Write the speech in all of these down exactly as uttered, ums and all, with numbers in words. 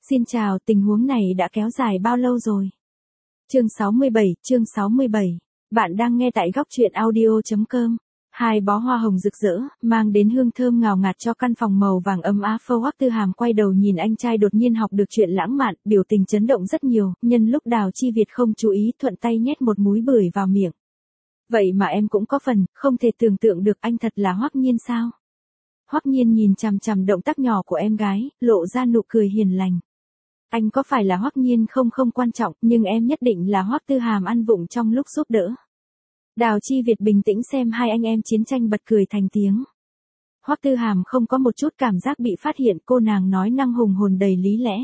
Xin chào, tình huống này đã kéo dài bao lâu rồi? Chương sáu mươi bảy, chương sáu mươi bảy. Bạn đang nghe tại góc truyện audio chấm com. Hai bó hoa hồng rực rỡ, mang đến hương thơm ngào ngạt cho căn phòng màu vàng ấm áp. Hoắc Tư Hàm quay đầu nhìn anh trai đột nhiên học được chuyện lãng mạn, biểu tình chấn động rất nhiều, nhân lúc Đào Chi Việt không chú ý thuận tay nhét một múi bưởi vào miệng. Vậy mà em cũng có phần, không thể tưởng tượng được anh thật là Hoắc Nhiên sao? Hoắc Nhiên nhìn chằm chằm động tác nhỏ của em gái, lộ ra nụ cười hiền lành. Anh có phải là Hoắc Nhiên không không quan trọng, nhưng em nhất định là Hoắc Tư Hàm ăn vụng trong lúc giúp đỡ. Đào Chi Việt bình tĩnh xem hai anh em chiến tranh bật cười thành tiếng. Hoắc Tư Hàm không có một chút cảm giác bị phát hiện, cô nàng nói năng hùng hồn đầy lý lẽ.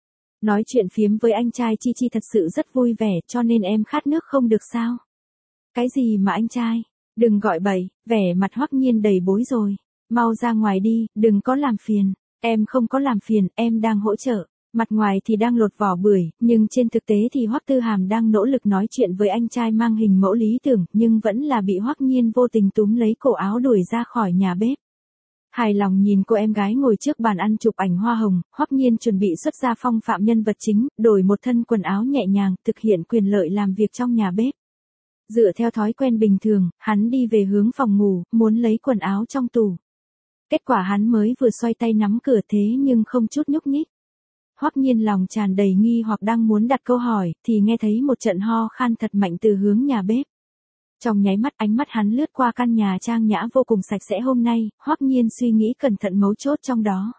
Nói chuyện phiếm với anh trai Chi Chi thật sự rất vui vẻ, cho nên em khát nước không được sao? Cái gì mà anh trai? Đừng gọi bậy, vẻ mặt Hoắc Nhiên đầy bối rồi. Mau ra ngoài đi, đừng có làm phiền. Em không có làm phiền, em đang hỗ trợ. Mặt ngoài thì đang lột vỏ bưởi, nhưng trên thực tế thì Hoắc Tư Hàm đang nỗ lực nói chuyện với anh trai mang hình mẫu lý tưởng, nhưng vẫn là bị Hoắc Nhiên vô tình túm lấy cổ áo đuổi ra khỏi nhà bếp. Hài lòng nhìn cô em gái ngồi trước bàn ăn chụp ảnh hoa hồng, Hoắc Nhiên chuẩn bị xuất ra phong phạm nhân vật chính, đổi một thân quần áo nhẹ nhàng, thực hiện quyền lợi làm việc trong nhà bếp. Dựa theo thói quen bình thường, hắn đi về hướng phòng ngủ, muốn lấy quần áo trong tủ. Kết quả hắn mới vừa xoay tay nắm cửa thế nhưng không chút nhúc nhích. Hoắc Nhiên lòng tràn đầy nghi hoặc đang muốn đặt câu hỏi, thì nghe thấy một trận ho khan thật mạnh từ hướng nhà bếp. Trong nháy mắt ánh mắt hắn lướt qua căn nhà trang nhã vô cùng sạch sẽ hôm nay, Hoắc Nhiên suy nghĩ cẩn thận mấu chốt trong đó.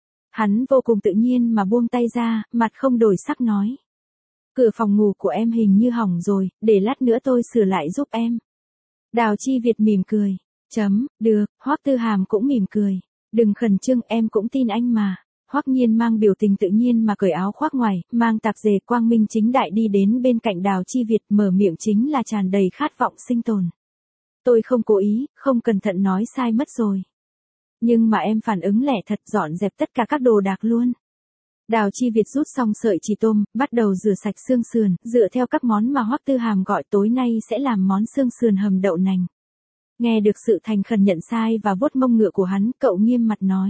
Hắn vô cùng tự nhiên mà buông tay ra, mặt không đổi sắc nói. Cửa phòng ngủ của em hình như hỏng rồi, để lát nữa tôi sửa lại giúp em. Đào Chi Việt mỉm cười. Chấm, được, Hoắc Tư Hàm cũng mỉm cười. Đừng khẩn trương, em cũng tin anh mà. Hoắc Nhiên mang biểu tình tự nhiên mà cởi áo khoác ngoài, mang tạp dề quang minh chính đại đi đến bên cạnh Đào Chi Việt, mở miệng chính là tràn đầy khát vọng sinh tồn. Tôi không cố ý, không cẩn thận nói sai mất rồi. Nhưng mà em phản ứng lẻ thật, dọn dẹp tất cả các đồ đạc luôn. Đào Chi Việt rút xong sợi chỉ tôm, bắt đầu rửa sạch xương sườn, dựa theo các món mà Hoắc Tư Hàm gọi tối nay sẽ làm món xương sườn hầm đậu nành. Nghe được sự thành khẩn nhận sai và vuốt mông ngựa của hắn, cậu nghiêm mặt nói.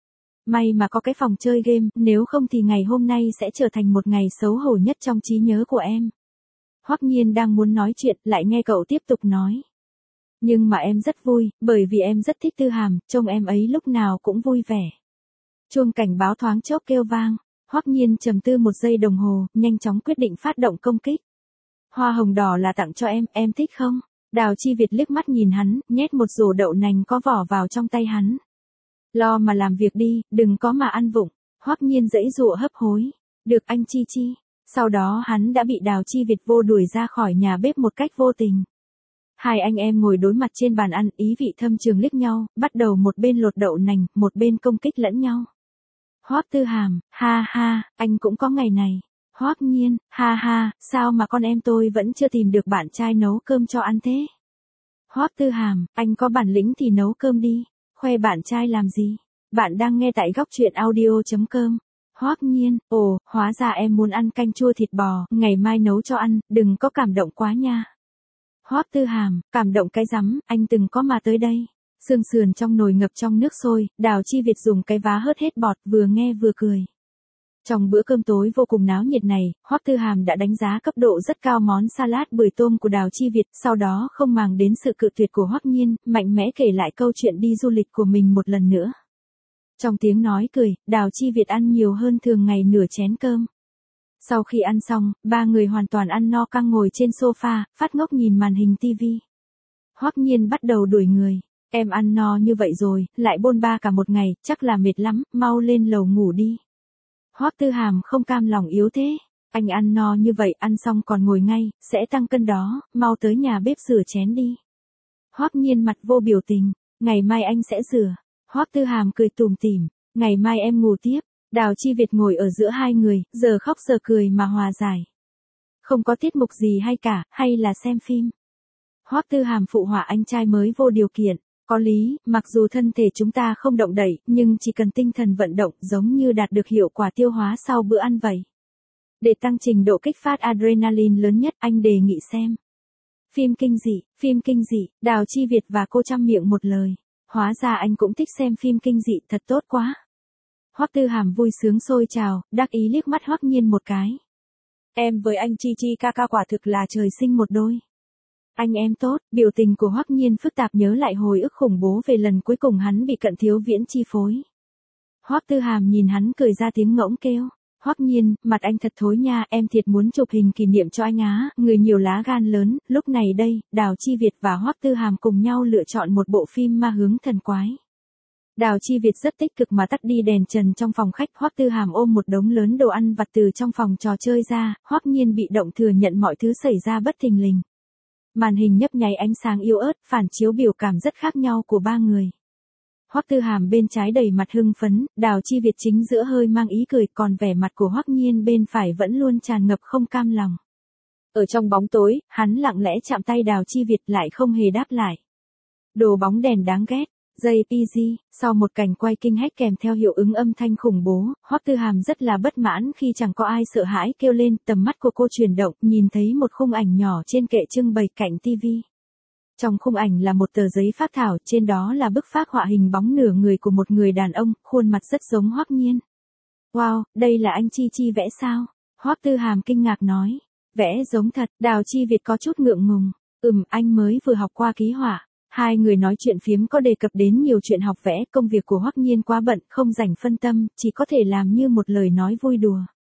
May mà có cái phòng chơi game, nếu không thì ngày hôm nay sẽ trở thành một ngày xấu hổ nhất trong trí nhớ của em. Hoắc Nhiên đang muốn nói chuyện, lại nghe cậu tiếp tục nói. Nhưng mà em rất vui, bởi vì em rất thích Tư Hàm, trông em ấy lúc nào cũng vui vẻ. Chuông cảnh báo thoáng chốc kêu vang, Hoắc Nhiên trầm tư một giây đồng hồ, nhanh chóng quyết định phát động công kích. Hoa hồng đỏ là tặng cho em, em thích không? Đào Chi Việt liếc mắt nhìn hắn, nhét một rổ đậu nành có vỏ vào trong tay hắn. Lo mà làm việc đi, đừng có mà ăn vụng. Hoắc Nhiên giãy giụa hấp hối. Được anh Chi Chi. Sau đó hắn đã bị Đào Chi Việt vô đuổi ra khỏi nhà bếp một cách vô tình. Hai anh em ngồi đối mặt trên bàn ăn, ý vị thâm trường liếc nhau, bắt đầu một bên lột đậu nành, một bên công kích lẫn nhau. Hoắc Tư Hàm, ha ha, anh cũng có ngày này. Hoắc Nhiên, ha ha, sao mà con em tôi vẫn chưa tìm được bạn trai nấu cơm cho ăn thế? Hoắc Tư Hàm, anh có bản lĩnh thì nấu cơm đi, khoe bạn trai làm gì? Bạn đang nghe tại góc truyện audio chấm com. Hoắc Nhiên, ồ, hóa ra em muốn ăn canh chua thịt bò, ngày mai nấu cho ăn, đừng có cảm động quá nha. Hoắc Tư Hàm, cảm động cái rắm, anh từng có mà tới đây. Xương sườn trong nồi ngập trong nước sôi, Đào Chi Việt dùng cái vá hớt hết bọt, vừa nghe vừa cười. Trong bữa cơm tối vô cùng náo nhiệt này, Hoắc Tư Hàm đã đánh giá cấp độ rất cao món salad bưởi tôm của Đào Chi Việt, sau đó không màng đến sự cự tuyệt của Hoắc Nhiên, mạnh mẽ kể lại câu chuyện đi du lịch của mình một lần nữa. Trong tiếng nói cười, Đào Chi Việt ăn nhiều hơn thường ngày nửa chén cơm. Sau khi ăn xong, ba người hoàn toàn ăn no căng ngồi trên sofa, phát ngốc nhìn màn hình tivi. Hoắc Nhiên bắt đầu đuổi người. Em ăn no như vậy rồi, lại bôn ba cả một ngày, chắc là mệt lắm, mau lên lầu ngủ đi. Hoắc Tư Hàm không cam lòng yếu thế. Anh ăn no như vậy, ăn xong còn ngồi ngay, sẽ tăng cân đó, mau tới nhà bếp rửa chén đi. Hoắc Nhiên mặt vô biểu tình, ngày mai anh sẽ rửa. Hoắc Tư Hàm cười tủm tỉm, ngày mai em ngủ tiếp. Đào Chi Việt ngồi ở giữa hai người, giờ khóc giờ cười mà hòa giải. Không có tiết mục gì hay cả, hay là xem phim. Hoắc Tư Hàm phụ họa anh trai mới vô điều kiện. Có lý, mặc dù thân thể chúng ta không động đậy, nhưng chỉ cần tinh thần vận động giống như đạt được hiệu quả tiêu hóa sau bữa ăn vậy. Để tăng trình độ kích phát adrenaline lớn nhất, anh đề nghị xem. Phim kinh dị, phim kinh dị, Đào Chi Việt và cô chăm miệng một lời. Hóa ra anh cũng thích xem phim kinh dị, thật tốt quá. Hoắc Tư Hàm vui sướng sôi trào, đắc ý liếc mắt Hoắc Nhiên một cái. Em với anh Chi Chi ca ca quả thực là trời sinh một đôi. Anh em tốt, biểu tình của Hoắc Nhiên phức tạp nhớ lại hồi ức khủng bố về lần cuối cùng hắn bị Cận Thiếu Viễn chi phối. Hoắc Tư Hàm nhìn hắn cười ra tiếng ngỗng kêu. Hoắc Nhiên, mặt anh thật thối nha, em thiệt muốn chụp hình kỷ niệm cho anh á, người nhiều lá gan lớn, lúc này đây, Đào Chi Việt và Hoắc Tư Hàm cùng nhau lựa chọn một bộ phim ma hướng thần quái. Đào Chi Việt rất tích cực mà tắt đi đèn trần trong phòng khách, Hoắc Tư Hàm ôm một đống lớn đồ ăn vặt từ trong phòng trò chơi ra, Hoắc Nhiên bị động thừa nhận mọi thứ xảy ra bất thình lình. Màn hình nhấp nháy ánh sáng yếu ớt, phản chiếu biểu cảm rất khác nhau của ba người. Hoắc Tư Hàm bên trái đầy mặt hưng phấn, Đào Chi Việt chính giữa hơi mang ý cười, còn vẻ mặt của Hoắc Nhiên bên phải vẫn luôn tràn ngập không cam lòng. Ở trong bóng tối, hắn lặng lẽ chạm tay Đào Chi Việt lại không hề đáp lại. Đồ bóng đèn đáng ghét. jê pê giê, sau một cảnh quay kinh hách kèm theo hiệu ứng âm thanh khủng bố, Hoắc Tư Hàm rất là bất mãn khi chẳng có ai sợ hãi kêu lên, tầm mắt của cô chuyển động, nhìn thấy một khung ảnh nhỏ trên kệ trưng bày cạnh tivi. Trong khung ảnh là một tờ giấy phác thảo, trên đó là bức phác họa hình bóng nửa người của một người đàn ông, khuôn mặt rất giống Hoắc Nhiên. Wow, đây là anh Chi Chi vẽ sao? Hoắc Tư Hàm kinh ngạc nói. Vẽ giống thật, Đào Chi Việt có chút ngượng ngùng. Ừm, anh mới vừa học qua ký họa. Hai người nói chuyện phiếm có đề cập đến nhiều chuyện học vẽ, công việc của Hoắc Nhiên quá bận, không rảnh phân tâm, chỉ có thể làm như một lời nói vui đùa.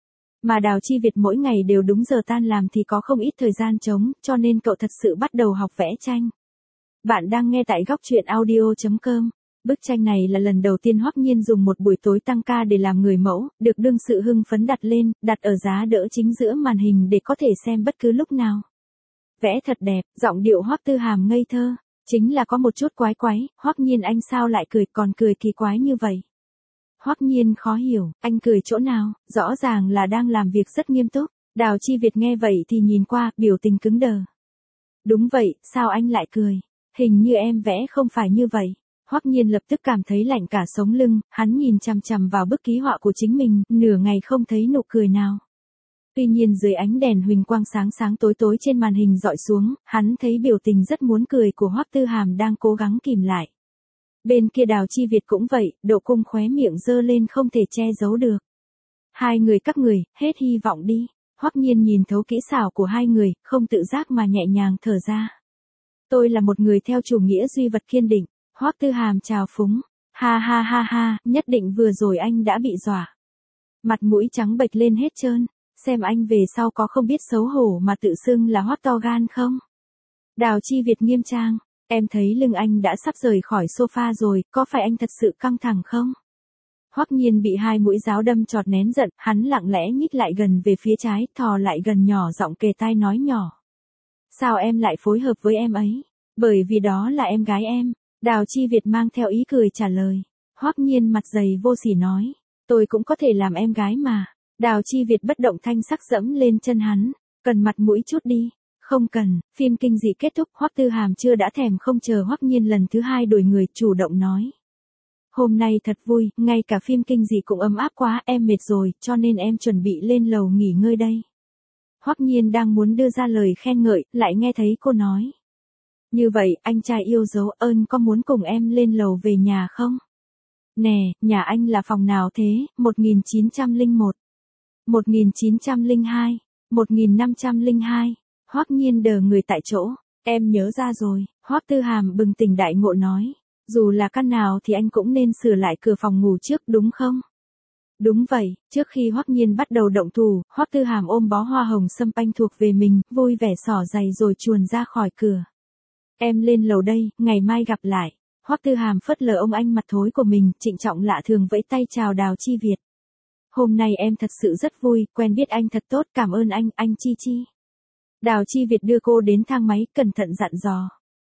Mà Đào Chi Việt mỗi ngày đều đúng giờ tan làm thì có không ít thời gian trống, cho nên cậu thật sự bắt đầu học vẽ tranh. Bạn đang nghe tại góc truyện audio chấm com. Bức tranh này là lần đầu tiên Hoắc Nhiên dùng một buổi tối tăng ca để làm người mẫu, được đương sự hưng phấn đặt lên, đặt ở giá đỡ chính giữa màn hình để có thể xem bất cứ lúc nào. Vẽ thật đẹp, giọng điệu Hoắc Tư Hàm ngây thơ. Chính là có một chút quái quái, Hoắc Nhiên anh sao lại cười, còn cười kỳ quái như vậy. Hoắc Nhiên khó hiểu, anh cười chỗ nào, rõ ràng là đang làm việc rất nghiêm túc. Đào Chi Việt nghe vậy thì nhìn qua, biểu tình cứng đờ. Đúng vậy, sao anh lại cười? Hình như em vẽ không phải như vậy. Hoắc Nhiên lập tức cảm thấy lạnh cả sống lưng, hắn nhìn chằm chằm vào bức ký họa của chính mình, nửa ngày không thấy nụ cười nào. Tuy nhiên dưới ánh đèn huỳnh quang sáng sáng tối tối trên màn hình dọi xuống, hắn thấy biểu tình rất muốn cười của Hoắc Tư Hàm đang cố gắng kìm lại. Bên kia Đào Chi Việt cũng vậy, độ cung khóe miệng dơ lên không thể che giấu được. Hai người các người, hết hy vọng đi. Hoắc Nhiên nhìn thấu kỹ xảo của hai người, không tự giác mà nhẹ nhàng thở ra. Tôi là một người theo chủ nghĩa duy vật kiên định. Hoắc Tư Hàm chào phúng. Ha ha ha ha, nhất định vừa rồi anh đã bị dọa. Mặt mũi trắng bệch lên hết trơn. Xem anh về sau có không biết xấu hổ mà tự xưng là Hoắc to gan không? Đào Chi Việt nghiêm trang. Em thấy lưng anh đã sắp rời khỏi sofa rồi, có phải anh thật sự căng thẳng không? Hoắc Nhiên bị hai mũi giáo đâm chọt nén giận, hắn lặng lẽ nhích lại gần về phía trái, thò lại gần nhỏ giọng kề tai nói nhỏ. Sao em lại phối hợp với em ấy? Bởi vì đó là em gái em. Đào Chi Việt mang theo ý cười trả lời. Hoắc Nhiên mặt dày vô sỉ nói. Tôi cũng có thể làm em gái mà. Đào Chi Việt bất động thanh sắc dẫm lên chân hắn. Cần mặt mũi chút đi. Không cần, phim kinh dị kết thúc, Hoắc Tư Hàm chưa đã thèm không chờ Hoắc Nhiên lần thứ hai đổi người, chủ động nói. Hôm nay thật vui, ngay cả phim kinh dị cũng ấm áp quá, em mệt rồi, cho nên em chuẩn bị lên lầu nghỉ ngơi đây. Hoắc Nhiên đang muốn đưa ra lời khen ngợi, lại nghe thấy cô nói. Như vậy, anh trai yêu dấu ơn có muốn cùng em lên lầu về nhà không? Nè, nhà anh là phòng nào thế? một nghìn chín trăm lẻ một, một nghìn chín trăm lẻ hai, một nghìn năm trăm lẻ hai. Hoắc Nhiên đờ người tại chỗ. Em nhớ ra rồi. Hoắc Tư Hàm bừng tỉnh đại ngộ nói. Dù là căn nào thì anh cũng nên sửa lại cửa phòng ngủ trước đúng không? Đúng vậy, trước khi Hoắc Nhiên bắt đầu động thủ, Hoắc Tư Hàm ôm bó hoa hồng sâm panh thuộc về mình, vui vẻ xỏ giày rồi chuồn ra khỏi cửa. Em lên lầu đây, ngày mai gặp lại. Hoắc Tư Hàm phớt lờ ông anh mặt thối của mình, trịnh trọng lạ thường vẫy tay chào Đào Chi Việt. Hôm nay em thật sự rất vui, quen biết anh thật tốt, cảm ơn anh, anh Chi Chi. Đào Chi Việt đưa cô đến thang máy, cẩn thận dặn dò.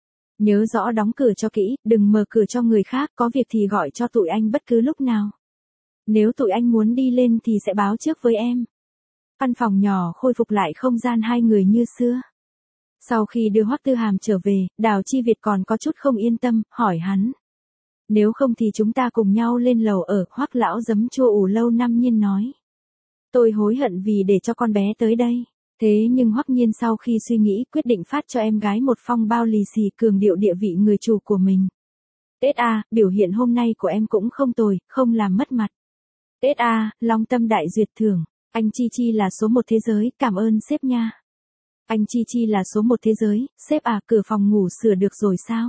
Nhớ rõ đóng cửa cho kỹ, đừng mở cửa cho người khác, có việc thì gọi cho tụi anh bất cứ lúc nào. Nếu tụi anh muốn đi lên thì sẽ báo trước với em. Căn phòng nhỏ khôi phục lại không gian hai người như xưa. Sau khi đưa Hoắc Tư Hàm trở về, Đào Chi Việt còn có chút không yên tâm, hỏi hắn. Nếu không thì chúng ta cùng nhau lên lầu ở, Hoắc lão giấm chua ủ lâu năm nhiên nói. Tôi hối hận vì để cho con bé tới đây. Thế nhưng Hoắc Nhiên sau khi suy nghĩ quyết định phát cho em gái một phong bao lì xì cường điệu địa vị người chủ của mình. Tết à, biểu hiện hôm nay của em cũng không tồi, không làm mất mặt. ét a, Long Tâm đại duyệt thưởng. Anh Chi Chi là số một thế giới, cảm ơn sếp nha. Anh Chi Chi là số một thế giới, sếp à, cửa phòng ngủ sửa được rồi sao?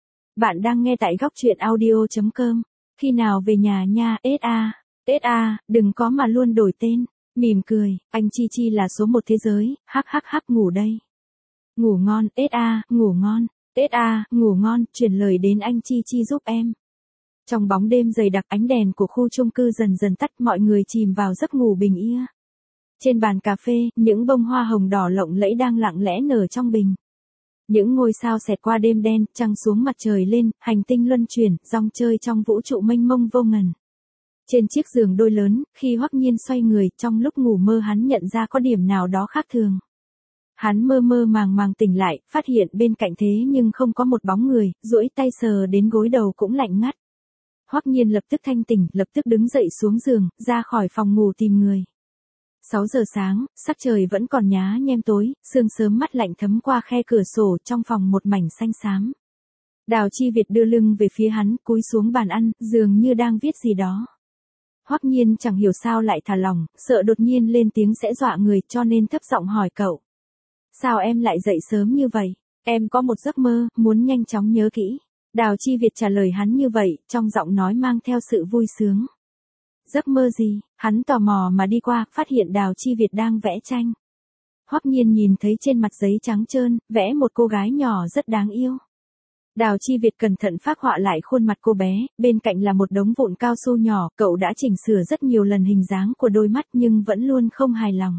Bạn đang nghe tại góc truyện audio.com. Khi nào về nhà nha, ét a. ét a, đừng có mà luôn đổi tên. Mỉm cười, anh Chi Chi là số một thế giới, hắc hắc hắc ngủ đây. Ngủ ngon, ét a, ngủ ngon. ét a, ngủ ngon, chuyển lời đến anh Chi Chi giúp em. Trong bóng đêm dày đặc, ánh đèn của khu chung cư dần dần tắt, mọi người chìm vào giấc ngủ bình yên. Trên bàn cà phê, những bông hoa hồng đỏ lộng lẫy đang lặng lẽ nở trong bình. Những ngôi sao xẹt qua đêm đen, trăng xuống mặt trời lên, hành tinh luân chuyển, rong chơi trong vũ trụ mênh mông vô ngần. Trên chiếc giường đôi lớn, khi Hoắc Nhiên xoay người, trong lúc ngủ mơ hắn nhận ra có điểm nào đó khác thường. Hắn mơ mơ màng màng tỉnh lại, phát hiện bên cạnh thế nhưng không có một bóng người, duỗi tay sờ đến gối đầu cũng lạnh ngắt. Hoắc Nhiên lập tức thanh tỉnh, lập tức đứng dậy xuống giường, ra khỏi phòng ngủ tìm người. sáu giờ sáng, sắc trời vẫn còn nhá nhem tối, sương sớm mắt lạnh thấm qua khe cửa sổ, trong phòng một mảnh xanh xám. Đào Chi Việt đưa lưng về phía hắn, cúi xuống bàn ăn, dường như đang viết gì đó. Hoắc Nhiên chẳng hiểu sao lại thả lỏng, sợ đột nhiên lên tiếng sẽ dọa người, cho nên thấp giọng hỏi cậu. Sao em lại dậy sớm như vậy? Em có một giấc mơ, muốn nhanh chóng nhớ kỹ. Đào Chi Việt trả lời hắn như vậy, trong giọng nói mang theo sự vui sướng. Giấc mơ gì? Hắn tò mò mà đi qua, phát hiện Đào Chi Việt đang vẽ tranh. Hoắc Nhiên nhìn thấy trên mặt giấy trắng trơn, vẽ một cô gái nhỏ rất đáng yêu. Đào Chi Việt cẩn thận phác họa lại khuôn mặt cô bé, bên cạnh là một đống vụn cao su nhỏ, cậu đã chỉnh sửa rất nhiều lần hình dáng của đôi mắt nhưng vẫn luôn không hài lòng.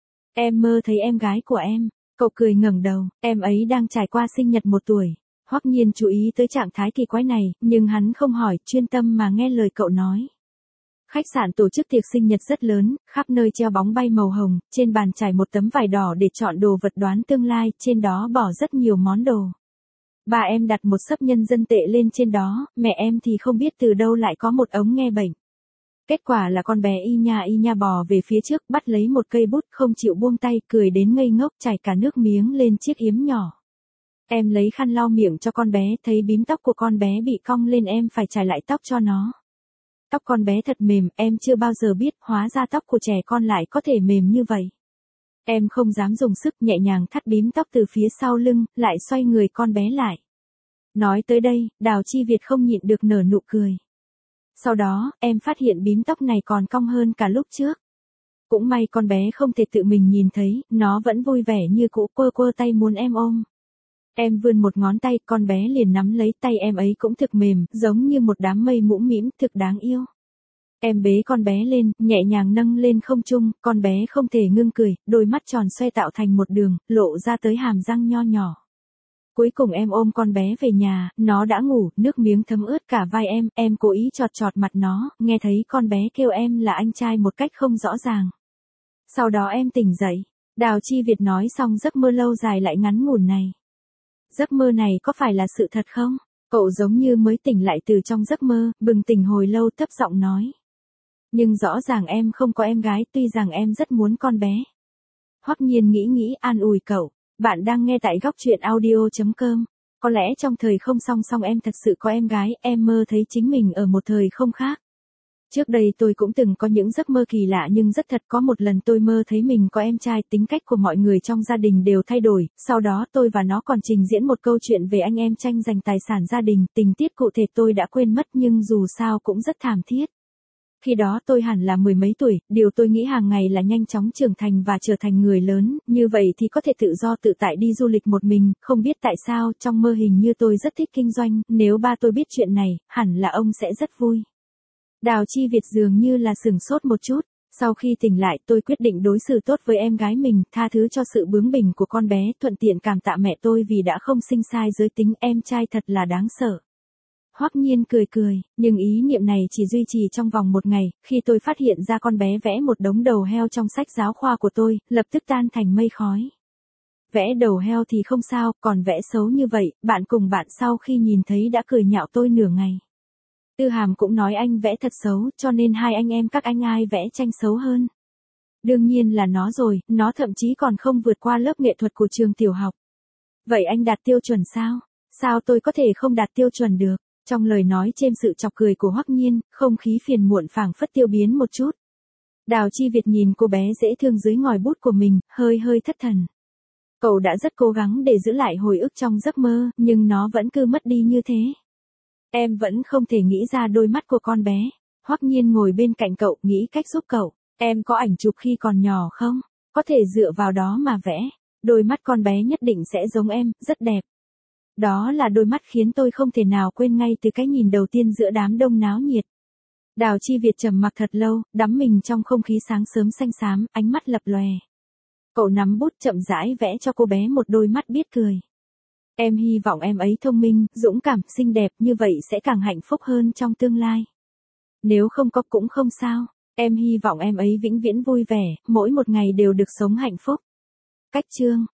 Em mơ thấy em gái của em, cậu cười ngẩng đầu, em ấy đang trải qua sinh nhật một tuổi. Hoắc Nhiên chú ý tới trạng thái kỳ quái này, nhưng hắn không hỏi, chuyên tâm mà nghe lời cậu nói. Khách sạn tổ chức tiệc sinh nhật rất lớn, khắp nơi treo bóng bay màu hồng, trên bàn trải một tấm vải đỏ để chọn đồ vật đoán tương lai, trên đó bỏ rất nhiều món đồ. Bà em đặt một xấp nhân dân tệ lên trên đó, mẹ em thì không biết từ đâu lại có một ống nghe bệnh. Kết quả là con bé y nha y nha bò về phía trước, bắt lấy một cây bút không chịu buông tay, cười đến ngây ngốc, chảy cả nước miếng lên chiếc yếm nhỏ. Em lấy khăn lau miệng cho con bé, thấy bím tóc của con bé bị cong lên, em phải chải lại tóc cho nó. Tóc con bé thật mềm, em chưa bao giờ biết, hóa ra tóc của trẻ con lại có thể mềm như vậy. Em không dám dùng sức, nhẹ nhàng thắt bím tóc từ phía sau lưng, lại xoay người con bé lại. Nói tới đây, Đào Chi Việt không nhịn được nở nụ cười. Sau đó, em phát hiện bím tóc này còn cong hơn cả lúc trước. Cũng may con bé không thể tự mình nhìn thấy, nó vẫn vui vẻ như cũ, quơ quơ tay muốn em ôm. Em vươn một ngón tay, con bé liền nắm lấy tay em ấy, cũng thực mềm, giống như một đám mây mũm mĩm, thực đáng yêu. Em bế con bé lên, nhẹ nhàng nâng lên không trung, con bé không thể ngưng cười, đôi mắt tròn xoe tạo thành một đường, lộ ra tới hàm răng nho nhỏ. Cuối cùng em ôm con bé về nhà, nó đã ngủ, nước miếng thấm ướt cả vai em, em cố ý chọt chọt mặt nó, nghe thấy con bé kêu em là anh trai một cách không rõ ràng. Sau đó em tỉnh dậy. Đào Chi Việt nói xong giấc mơ lâu dài lại ngắn ngủn này. Giấc mơ này có phải là sự thật không? Cậu giống như mới tỉnh lại từ trong giấc mơ, bừng tỉnh hồi lâu, thấp giọng nói. Nhưng rõ ràng em không có em gái, tuy rằng em rất muốn con bé. Hoắc Nhiên nghĩ nghĩ an ủi cậu. Bạn đang nghe tại góc truyện audio.com. Có lẽ trong thời không song song em thật sự có em gái, em mơ thấy chính mình ở một thời không khác. Trước đây tôi cũng từng có những giấc mơ kỳ lạ nhưng rất thật, có một lần tôi mơ thấy mình có em trai, tính cách của mọi người trong gia đình đều thay đổi, sau đó tôi và nó còn trình diễn một câu chuyện về anh em tranh giành tài sản gia đình, tình tiết cụ thể tôi đã quên mất nhưng dù sao cũng rất thảm thiết. Khi đó tôi hẳn là mười mấy tuổi, điều tôi nghĩ hàng ngày là nhanh chóng trưởng thành và trở thành người lớn, như vậy thì có thể tự do tự tại đi du lịch một mình, không biết tại sao trong mơ hình như tôi rất thích kinh doanh, nếu ba tôi biết chuyện này, hẳn là ông sẽ rất vui. Đào Chi Việt dường như là sửng sốt một chút, sau khi tỉnh lại tôi quyết định đối xử tốt với em gái mình, tha thứ cho sự bướng bỉnh của con bé, thuận tiện cảm tạ mẹ tôi vì đã không sinh sai giới tính, em trai thật là đáng sợ. Hoắc Nhiên cười cười, nhưng ý niệm này chỉ duy trì trong vòng một ngày, khi tôi phát hiện ra con bé vẽ một đống đầu heo trong sách giáo khoa của tôi, lập tức tan thành mây khói. Vẽ đầu heo thì không sao, còn vẽ xấu như vậy, bạn cùng bạn sau khi nhìn thấy đã cười nhạo tôi nửa ngày. Tư Hàm cũng nói anh vẽ thật xấu, cho nên hai anh em các anh ai vẽ tranh xấu hơn. Đương nhiên là nó rồi, nó thậm chí còn không vượt qua lớp nghệ thuật của trường tiểu học. Vậy anh đạt tiêu chuẩn sao? Sao tôi có thể không đạt tiêu chuẩn được? Trong lời nói chêm sự chọc cười của Hoắc Nhiên, không khí phiền muộn phảng phất tiêu biến một chút. Đào Chi Việt nhìn cô bé dễ thương dưới ngòi bút của mình, hơi hơi thất thần. Cậu đã rất cố gắng để giữ lại hồi ức trong giấc mơ, nhưng nó vẫn cứ mất đi như thế. Em vẫn không thể nghĩ ra đôi mắt của con bé. Hoắc Nhiên ngồi bên cạnh cậu, nghĩ cách giúp cậu. Em có ảnh chụp khi còn nhỏ không? Có thể dựa vào đó mà vẽ. Đôi mắt con bé nhất định sẽ giống em, rất đẹp. Đó là đôi mắt khiến tôi không thể nào quên ngay từ cái nhìn đầu tiên giữa đám đông náo nhiệt. Đào Chi Việt trầm mặc thật lâu, đắm mình trong không khí sáng sớm xanh xám, ánh mắt lập lòe. Cậu nắm bút chậm rãi vẽ cho cô bé một đôi mắt biết cười. Em hy vọng em ấy thông minh, dũng cảm, xinh đẹp, như vậy sẽ càng hạnh phúc hơn trong tương lai. Nếu không có cũng không sao, em hy vọng em ấy vĩnh viễn vui vẻ, mỗi một ngày đều được sống hạnh phúc. Cách chương